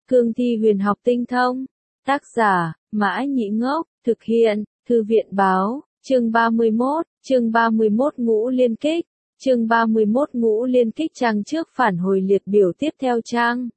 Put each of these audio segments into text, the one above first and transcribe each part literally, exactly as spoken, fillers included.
Cương thi huyền học tinh thông. Tác giả, Mã Nhĩ Ngốc, thực hiện, Thư viện báo, chương ba mươi mốt, chương ba mươi mốt ngũ liên kích, chương ba mươi mốt ngũ liên kích trang trước phản hồi liệt biểu tiếp theo trang.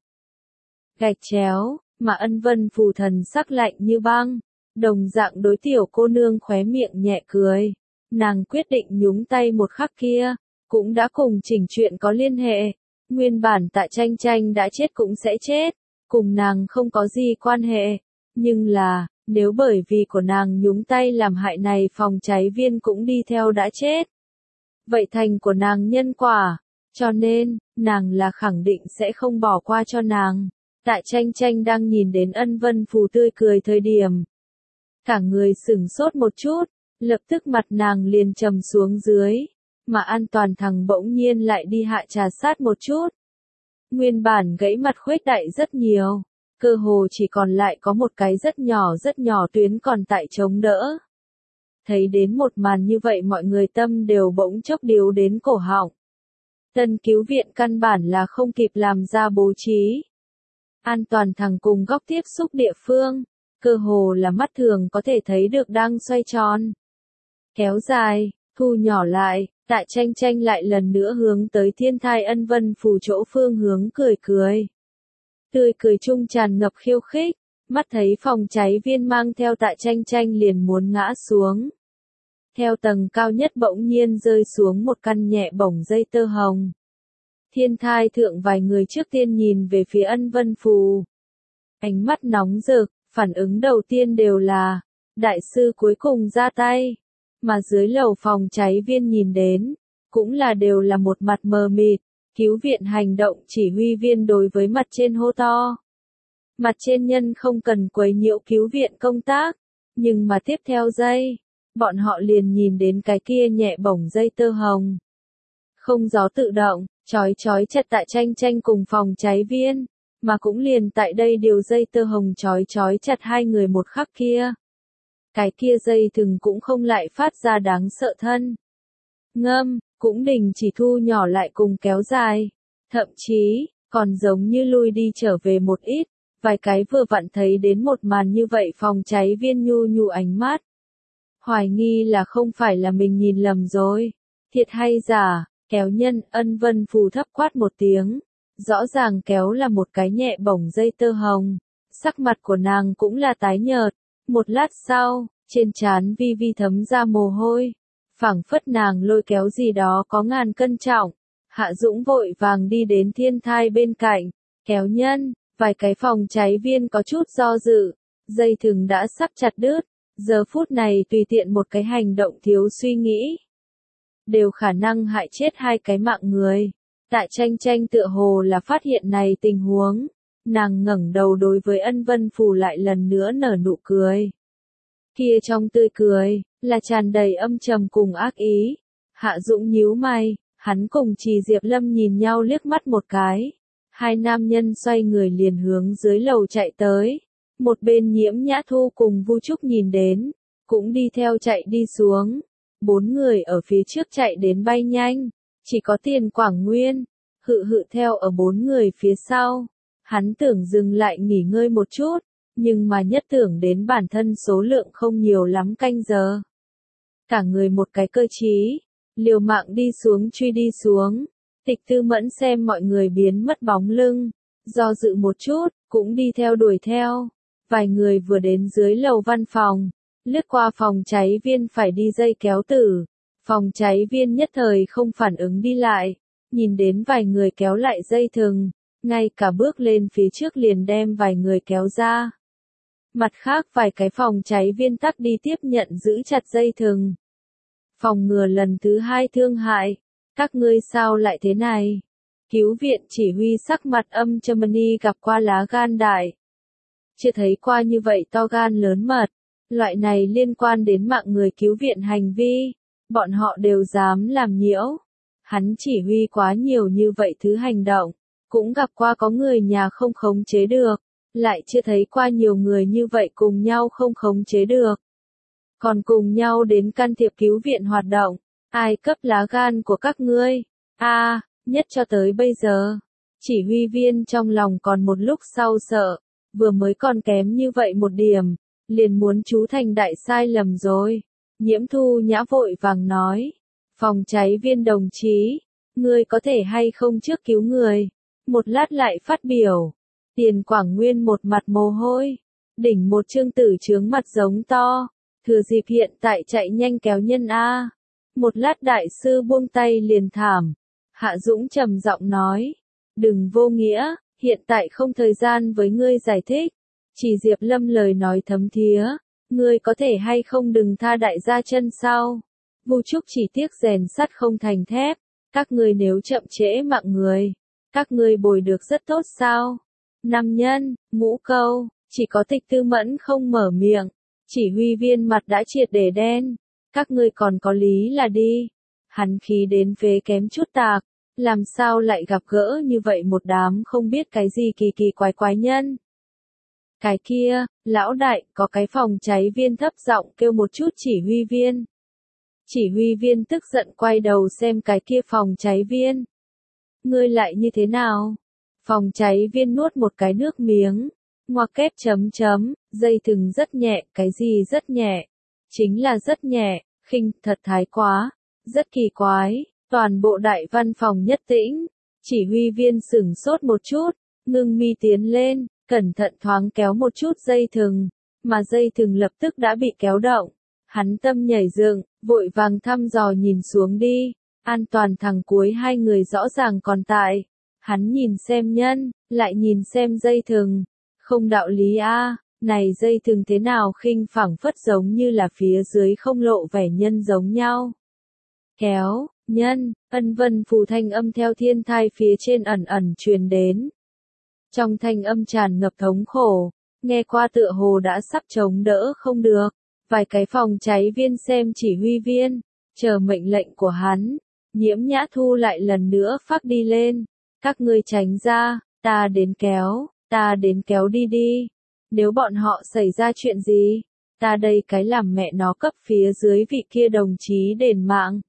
Gạch chéo, mà Ân Vân Phù thần sắc lạnh như băng, đồng dạng đối tiểu cô nương khóe miệng nhẹ cười. Nàng quyết định nhúng tay một khắc kia, cũng đã cùng chỉnh chuyện có liên hệ. Nguyên bản Tạ Tranh Tranh đã chết cũng sẽ chết, cùng nàng không có gì quan hệ. Nhưng là, nếu bởi vì của nàng nhúng tay làm hại này phòng cháy viên cũng đi theo đã chết. Vậy thành của nàng nhân quả, cho nên, nàng là khẳng định sẽ không bỏ qua cho nàng. Tạ Tranh Tranh đang nhìn đến Ân Vân Phù tươi cười thời điểm. Cả người sửng sốt một chút, lập tức mặt nàng liền trầm xuống dưới, mà An Toàn Thằng bỗng nhiên lại đi hạ trà sát một chút. Nguyên bản gãy mặt khuếch đại rất nhiều, cơ hồ chỉ còn lại có một cái rất nhỏ rất nhỏ tuyến còn tại chống đỡ. Thấy đến một màn như vậy mọi người tâm đều bỗng chốc điếu đến cổ họng. Tân cứu viện căn bản là không kịp làm ra bố trí. An Toàn Thằng cùng góc tiếp xúc địa phương, cơ hồ là mắt thường có thể thấy được đang xoay tròn. Kéo dài, thu nhỏ lại, Tạ Tranh Tranh lại lần nữa hướng tới Thiên Thai Ân Vân Phù chỗ phương hướng cười cười. Tươi cười chung tràn ngập khiêu khích, mắt thấy phòng cháy viên mang theo Tạ Tranh Tranh liền muốn ngã xuống. Theo tầng cao nhất bỗng nhiên rơi xuống một căn nhẹ bổng dây tơ hồng. Thiên Thai thượng vài người trước tiên nhìn về phía Ân Vân Phù. Ánh mắt nóng rực, phản ứng đầu tiên đều là, đại sư cuối cùng ra tay. Mà dưới lầu phòng cháy viên nhìn đến, cũng là đều là một mặt mờ mịt, cứu viện hành động chỉ huy viên đối với mặt trên hô to. Mặt trên nhân không cần quấy nhiễu cứu viện công tác, nhưng mà tiếp theo giây, bọn họ liền nhìn đến cái kia nhẹ bổng dây tơ hồng. Không gió tự động, chói chói chặt Tạ Tranh Tranh cùng phòng cháy viên, mà cũng liền tại đây điều dây tơ hồng chói chói chặt hai người một khắc kia. Cái kia dây thừng cũng không lại phát ra đáng sợ thân. Ngâm, cũng đình chỉ thu nhỏ lại cùng kéo dài. Thậm chí, còn giống như lui đi trở về một ít, vài cái vừa vặn thấy đến một màn như vậy phòng cháy viên nhu nhu ánh mắt. Hoài nghi là không phải là mình nhìn lầm rồi. Thiệt hay giả, kéo nhân Ân Vân Phù thấp quát một tiếng. Rõ ràng kéo là một cái nhẹ bổng dây tơ hồng. Sắc mặt của nàng cũng là tái nhợt. Một lát sau, trên trán vi vi thấm ra mồ hôi. Phảng phất nàng lôi kéo gì đó có ngàn cân trọng. Hạ Dũng vội vàng đi đến Thiên Thai bên cạnh. Kéo nhân, vài cái phòng cháy viên có chút do dự. Dây thừng đã sắp chặt đứt. Giờ phút này tùy tiện một cái hành động thiếu suy nghĩ. Đều khả năng hại chết hai cái mạng người. Tạ Tranh Tranh tựa hồ là phát hiện này tình huống. Nàng ngẩng đầu đối với Ân Vân Phù lại lần nữa nở nụ cười. Kia trong tươi cười, là tràn đầy âm trầm cùng ác ý. Hạ Dũng nhíu mày, hắn cùng Trì Diệp Lâm nhìn nhau liếc mắt một cái. Hai nam nhân xoay người liền hướng dưới lầu chạy tới. Một bên Nhiễm Nhã Thu cùng Vu Trúc nhìn đến, cũng đi theo chạy đi xuống. Bốn người ở phía trước chạy đến bay nhanh, chỉ có Tiền Quảng Nguyên, hự hự theo ở bốn người phía sau. Hắn tưởng dừng lại nghỉ ngơi một chút, nhưng mà nhất tưởng đến bản thân số lượng không nhiều lắm canh giờ. Cả người một cái cơ trí, liều mạng đi xuống truy đi xuống. Tịch Tư Mẫn xem mọi người biến mất bóng lưng, do dự một chút, cũng đi theo đuổi theo. Vài người vừa đến dưới lầu văn phòng, lướt qua phòng cháy viên phải đi dây kéo tử. Phòng cháy viên nhất thời không phản ứng đi lại, nhìn đến vài người kéo lại dây thừng, ngay cả bước lên phía trước liền đem vài người kéo ra. Mặt khác vài cái phòng cháy viên tắc đi tiếp nhận giữ chặt dây thừng. Phòng ngừa lần thứ hai thương hại, các ngươi sao lại thế này? Cứu viện chỉ huy sắc mặt âm Germany gặp qua lá gan đại. Chưa thấy qua như vậy to gan lớn mật, loại này liên quan đến mạng người cứu viện hành vi, bọn họ đều dám làm nhiễu. Hắn chỉ huy quá nhiều như vậy thứ hành động, cũng gặp qua có người nhà không khống chế được, lại chưa thấy qua nhiều người như vậy cùng nhau không khống chế được. Còn cùng nhau đến can thiệp cứu viện hoạt động, ai cấp lá gan của các ngươi? A, nhất cho tới bây giờ, Chỉ huy viên trong lòng còn một lúc sau sợ, vừa mới còn kém như vậy một điểm, liền muốn chú thành đại sai lầm rồi. Nhiễm Thu Nhã vội vàng nói, phòng cháy viên đồng chí, ngươi có thể hay không trước cứu người, một lát lại phát biểu. Tiền Quảng Nguyên một mặt mồ hôi, đỉnh một trương tử trướng mặt giống to, thừa dịp hiện tại chạy nhanh kéo nhân A. Một lát đại sư buông tay liền thảm, Hạ Dũng trầm giọng nói, đừng vô nghĩa, hiện tại không thời gian với ngươi giải thích. Chỉ Diệp Lâm lời nói thấm thía, ngươi có thể hay không đừng tha đại gia chân sau. Vu Trúc chỉ tiếc rèn sắt không thành thép, các ngươi nếu chậm trễ mạng người, các ngươi bồi được rất tốt sao? Năm nhân, ngũ câu, chỉ có Tịch Tư Mẫn không mở miệng, chỉ huy viên mặt đã triệt để đen, các ngươi còn có lý là đi. Hắn khí đến phế kém chút tạc, làm sao lại gặp gỡ như vậy một đám không biết cái gì kỳ kỳ quái quái nhân. Cái kia, lão đại, có cái phòng cháy viên thấp giọng kêu một chút chỉ huy viên. Chỉ huy viên tức giận quay đầu xem cái kia phòng cháy viên. Ngươi lại như thế nào? Phòng cháy viên nuốt một cái nước miếng, ngoặc kép chấm chấm, dây thừng rất nhẹ, cái gì rất nhẹ? Chính là rất nhẹ, khinh, thật thái quá, rất kỳ quái, toàn bộ đại văn phòng nhất tĩnh. Chỉ huy viên sửng sốt một chút, ngưng mi tiến lên, cẩn thận thoáng kéo một chút dây thừng, mà dây thừng lập tức đã bị kéo động. Hắn tâm nhảy dựng, vội vàng thăm dò nhìn xuống đi, an toàn thằng cuối hai người rõ ràng còn tại. Hắn nhìn xem nhân, lại nhìn xem dây thừng, không đạo lý a, này dây thừng thế nào khinh phẳng phất giống như là phía dưới không lộ vẻ nhân giống nhau. Kéo, nhân, ân vân phù thanh âm theo thiên thai phía trên ẩn ẩn truyền đến. Trong thanh âm tràn ngập thống khổ, nghe qua tựa hồ đã sắp chống đỡ không được. Vài cái phòng cháy viên xem chỉ huy viên, chờ mệnh lệnh của hắn. Nhiễm Nhã Thu lại lần nữa phát đi lên. Các ngươi tránh ra, ta đến kéo, ta đến kéo đi đi. Nếu bọn họ xảy ra chuyện gì, ta đây cái làm mẹ nó cấp phía dưới vị kia đồng chí đền mạng.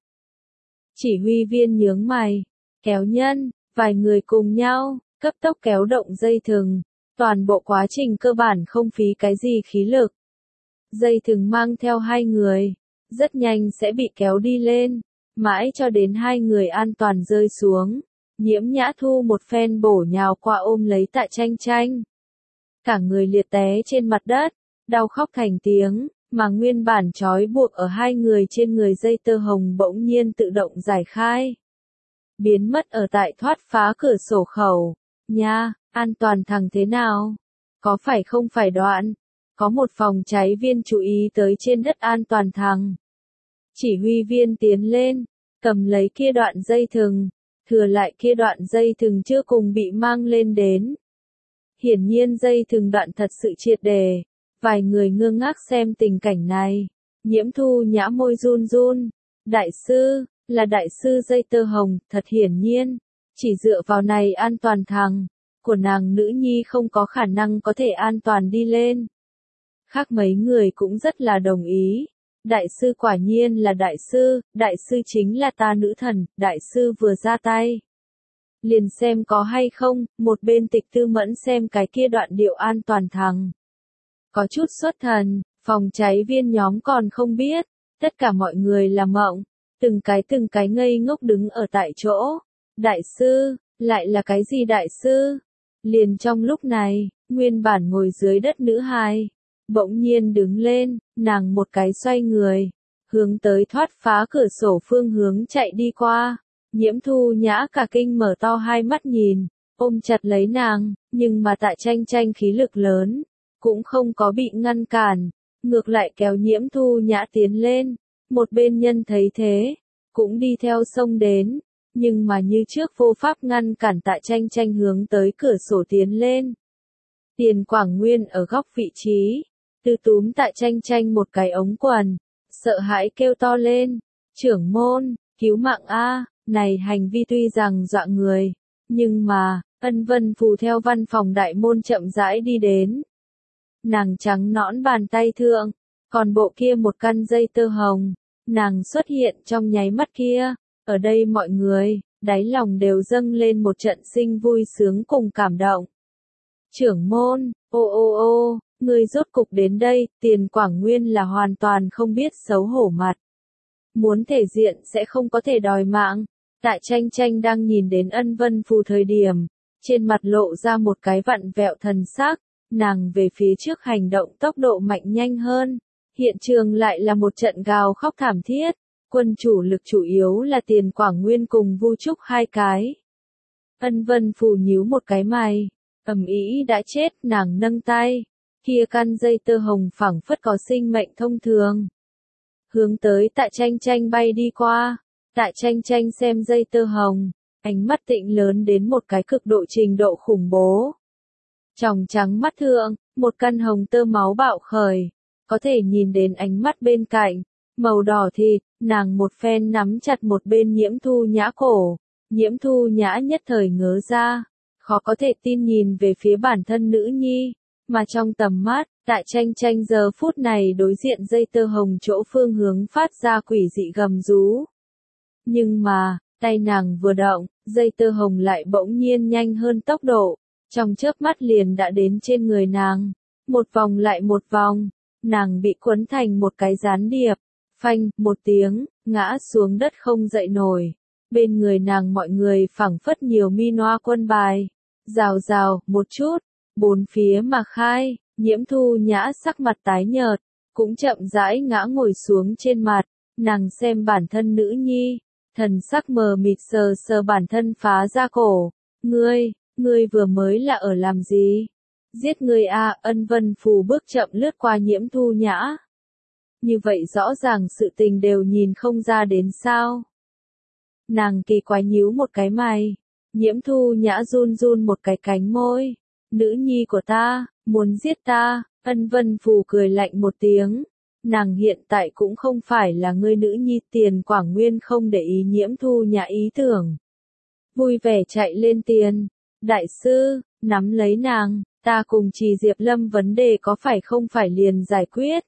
Chỉ huy viên nhướng mày, kéo nhân, vài người cùng nhau, cấp tốc kéo động dây thừng. Toàn bộ quá trình cơ bản không phí cái gì khí lực. Dây thừng mang theo hai người, rất nhanh sẽ bị kéo đi lên, mãi cho đến hai người an toàn rơi xuống. Nhiễm Nhã Thu một phen bổ nhào qua ôm lấy Tạ Tranh Tranh. Cả người liệt té trên mặt đất, đau khóc thành tiếng, mà nguyên bản trói buộc ở hai người trên người dây tơ hồng bỗng nhiên tự động giải khai. Biến mất ở tại thoát phá cửa sổ khẩu. Nha, an toàn thằng thế nào? Có phải không phải đoạn? Có một phòng cháy viên chú ý tới trên đất an toàn thằng. Chỉ huy viên tiến lên, cầm lấy kia đoạn dây thừng, thừa lại kia đoạn dây thừng chưa cùng bị mang lên đến. Hiển nhiên dây thừng đoạn thật sự triệt đề, vài người ngơ ngác xem tình cảnh này. Nhiễm Thu Nhã môi run run, đại sư, là đại sư dây tơ hồng, thật hiển nhiên, chỉ dựa vào này an toàn thằng, của nàng nữ nhi không có khả năng có thể an toàn đi lên. Khác mấy người cũng rất là đồng ý. Đại sư quả nhiên là đại sư, đại sư chính là ta nữ thần, đại sư vừa ra tay. Liền xem có hay không, một bên Tịch Tư Mẫn xem cái kia đoạn điệu an toàn thằng. Có chút xuất thần, phòng cháy viên nhóm còn không biết, tất cả mọi người là mộng, từng cái từng cái ngây ngốc đứng ở tại chỗ. Đại sư, lại là cái gì đại sư? Liền trong lúc này, nguyên bản ngồi dưới đất nữ hài. Bỗng nhiên đứng lên, nàng một cái xoay người, hướng tới thoát phá cửa sổ phương hướng chạy đi qua. Nhiễm Thu Nhã cả kinh mở to hai mắt nhìn, ôm chặt lấy nàng, nhưng mà Tạ Tranh Tranh khí lực lớn, cũng không có bị ngăn cản, ngược lại kéo Nhiễm Thu Nhã tiến lên. Một bên nhân thấy thế, cũng đi theo xông đến, nhưng mà như trước vô pháp ngăn cản Tạ Tranh Tranh hướng tới cửa sổ tiến lên. Tiền Quảng Nguyên ở góc vị trí. Từ túm Tạ Tranh Tranh một cái ống quần, sợ hãi kêu to lên, trưởng môn, cứu mạng a, này hành vi tuy rằng dọa người, nhưng mà, ân vân phù theo văn phòng đại môn chậm rãi đi đến. Nàng trắng nõn bàn tay thượng, còn bộ kia một căn dây tơ hồng, nàng xuất hiện trong nháy mắt kia, ở đây mọi người, đáy lòng đều dâng lên một trận sinh vui sướng cùng cảm động. Trưởng môn, ô ô ô, ngươi rốt cục đến đây, Tiền Quảng Nguyên là hoàn toàn không biết xấu hổ mặt. Muốn thể diện sẽ không có thể đòi mạng. Tạ Tranh Tranh đang nhìn đến Ân Vân Phù thời điểm, trên mặt lộ ra một cái vặn vẹo thần sắc, nàng về phía trước hành động tốc độ mạnh nhanh hơn. Hiện trường lại là một trận gào khóc thảm thiết, quân chủ lực chủ yếu là Tiền Quảng Nguyên cùng Vu Trúc hai cái. Ân Vân Phù nhíu một cái mày, ầm ĩ đã chết, nàng nâng tay, kia căn dây tơ hồng phẳng phất có sinh mệnh thông thường. Hướng tới Tạ Tranh Tranh bay đi qua, Tạ Tranh Tranh xem dây tơ hồng, ánh mắt tịnh lớn đến một cái cực độ trình độ khủng bố. Tròng trắng mắt thượng, một căn hồng tơ máu bạo khởi, có thể nhìn đến ánh mắt bên cạnh, màu đỏ thịt, nàng một phen nắm chặt một bên Nhiễm Thu Nhã cổ, Nhiễm Thu Nhã nhất thời ngớ ra, khó có thể tin nhìn về phía bản thân nữ nhi, mà trong tầm mắt, Tạ Tranh Tranh giờ phút này đối diện dây tơ hồng chỗ phương hướng phát ra quỷ dị gầm rú. Nhưng mà, tay nàng vừa động, dây tơ hồng lại bỗng nhiên nhanh hơn tốc độ, trong chớp mắt liền đã đến trên người nàng, một vòng lại một vòng, nàng bị quấn thành một cái gián điệp, phanh, một tiếng, ngã xuống đất không dậy nổi, bên người nàng mọi người phảng phất nhiều mi noa quân bài, rào rào, một chút, bốn phía mà khai, Nhiễm Thu Nhã sắc mặt tái nhợt, cũng chậm rãi ngã ngồi xuống trên mặt, nàng xem bản thân nữ nhi, thần sắc mờ mịt sờ sờ bản thân phá ra cổ, ngươi, ngươi vừa mới là ở làm gì? Giết ngươi a, Ân Vân Phù bước chậm lướt qua Nhiễm Thu Nhã. Như vậy rõ ràng sự tình đều nhìn không ra đến sao? Nàng kỳ quái nhíu một cái mày, Nhiễm Thu Nhã run run một cái cánh môi, nữ nhi của ta, muốn giết ta, Ân Vân Phù cười lạnh một tiếng. Nàng hiện tại cũng không phải là ngươi nữ nhi, Tiền Quảng Nguyên không để ý Nhiễm Thu Nhã ý tưởng. Vui vẻ chạy lên tiền, đại sư, nắm lấy nàng, ta cùng Trì Diệp Lâm vấn đề có phải không phải liền giải quyết.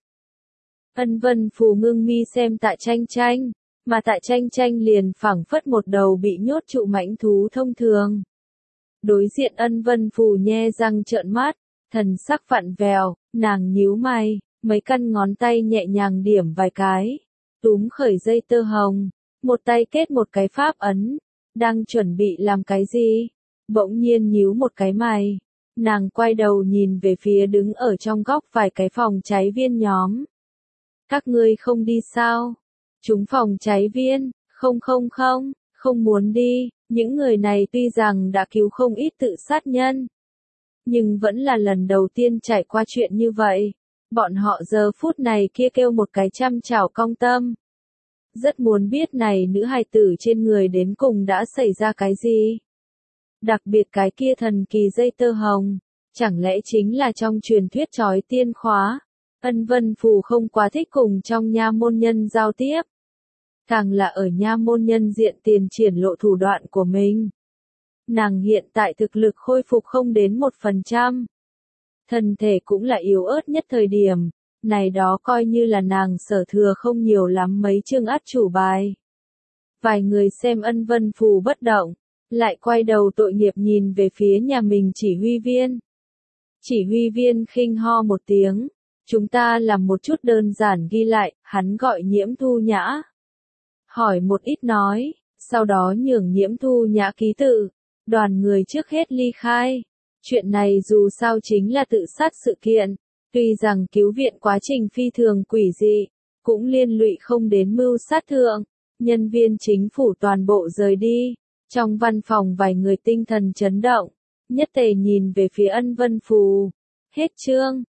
Ân Vân Phù ngưng mi xem Tạ Tranh Tranh, mà Tạ Tranh Tranh liền phảng phất một đầu bị nhốt trụ mãnh thú thông thường. Đối diện Ân Vân Phù nhe răng trợn mắt, thần sắc vặn vẹo, nàng nhíu mày, mấy căn ngón tay nhẹ nhàng điểm vài cái, túm khởi dây tơ hồng, một tay kết một cái pháp ấn, đang chuẩn bị làm cái gì? Bỗng nhiên nhíu một cái mày, nàng quay đầu nhìn về phía đứng ở trong góc vài cái phòng cháy viên nhóm. Các ngươi không đi sao? Chúng phòng cháy viên, không không không, không muốn đi, những người này tuy rằng đã cứu không ít tự sát nhân, nhưng vẫn là lần đầu tiên trải qua chuyện như vậy. Bọn họ giờ phút này kia kêu một cái trăm trảo cong tâm. Rất muốn biết này nữ hài tử trên người đến cùng đã xảy ra cái gì. Đặc biệt cái kia thần kỳ dây tơ hồng, chẳng lẽ chính là trong truyền thuyết trói tiên khóa. Ân Vân Phù không quá thích cùng trong nha môn nhân giao tiếp. Càng là ở nha môn nhân diện tiền triển lộ thủ đoạn của mình. Nàng hiện tại thực lực khôi phục không đến một phần trăm. Thân thể cũng là yếu ớt nhất thời điểm, này đó coi như là nàng sở thừa không nhiều lắm mấy chương át chủ bài. Vài người xem Ân Vân Phù bất động, lại quay đầu tội nghiệp nhìn về phía nhà mình chỉ huy viên. Chỉ huy viên khinh ho một tiếng, chúng ta làm một chút đơn giản ghi lại, hắn gọi Nhiễm Thu Nhã. Hỏi một ít nói, sau đó nhường Nhiễm Thu Nhã ký tự, đoàn người trước hết ly khai. Chuyện này dù sao chính là tự sát sự kiện, tuy rằng cứu viện quá trình phi thường quỷ dị, cũng liên lụy không đến mưu sát thượng, nhân viên chính phủ toàn bộ rời đi, trong văn phòng vài người tinh thần chấn động, nhất tề nhìn về phía Ân Vân Phù. Hết chương.